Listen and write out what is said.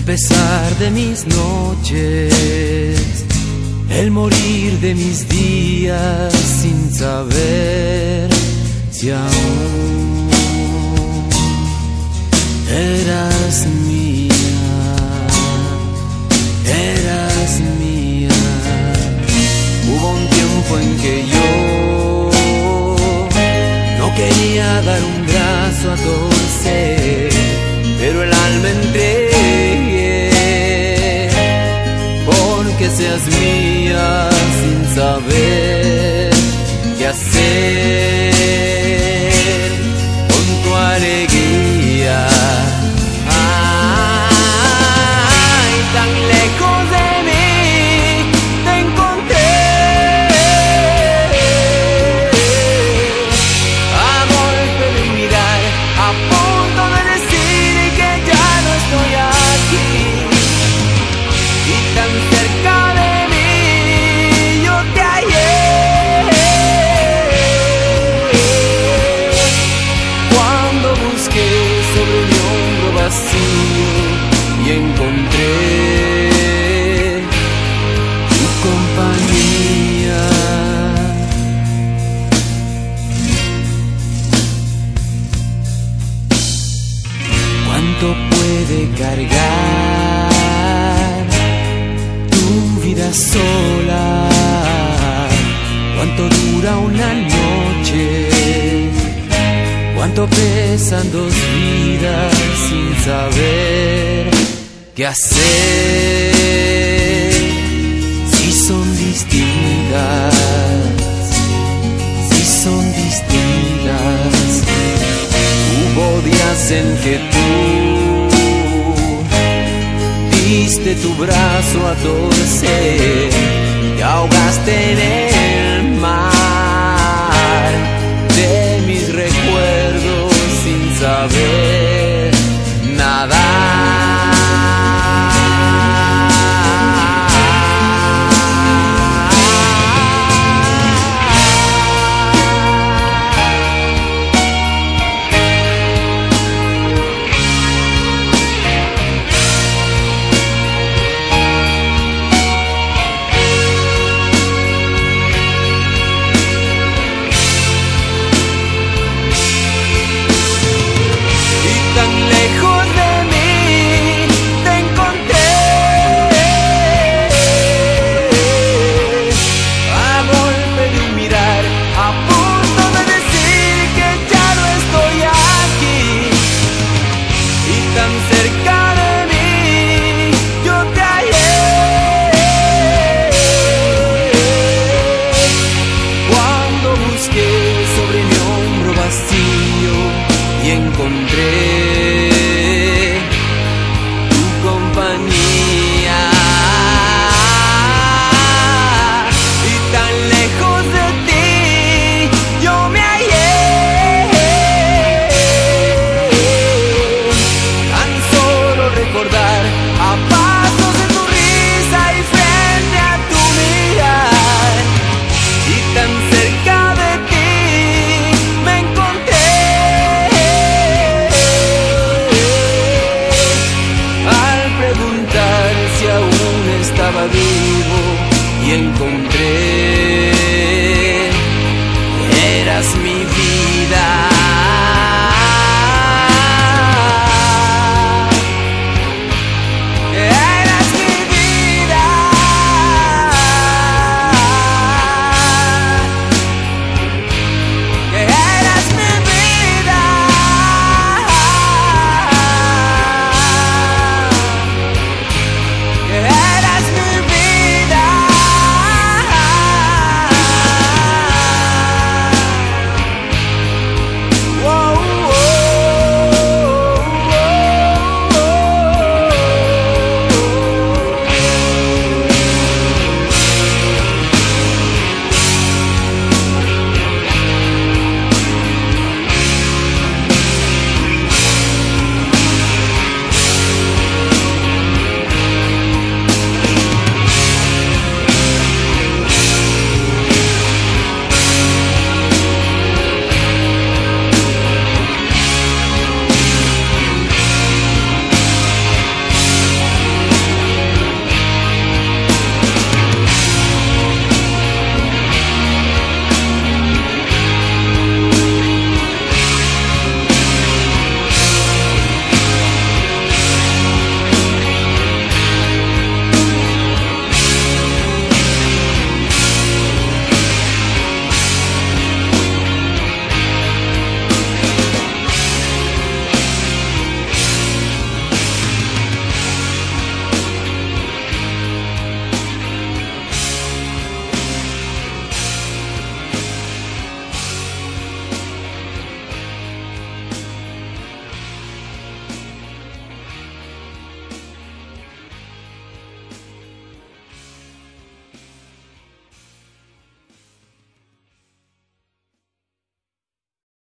pesar de mis noches, el morir de mis días sin saber si aún eras mía, eras mía. Hubo un tiempo en que yo no quería dar un brazo a torcer, pero el alma entregué porque seas mía sin saber qué hacer con tu alegría. Ay, tan lejos de mí te encontré, a golpe de un mirar, a punto de decir que ya no estoy aquí, y tan cerca de mí yo te hallé. Cuando busqué sobre mi hombro vacío y encontré tu compañía. ¿Cuánto puede cargar tu vida sola? ¿Cuánto dura una noche? ¿Cuánto pesan dos vidas sin saber qué hacer? Si son distintas, si son distintas. Hubo días en que tú diste tu brazo a torcer y ahogaste en el mar de mis recuerdos sin saber y encontré tu compañía. Y tan lejos de ti yo me hallé, tan solo recordar a pasos de tu risa y frente a tu mirar, y tan cerca de ti me encontré. Si aún estaba vivo y encontré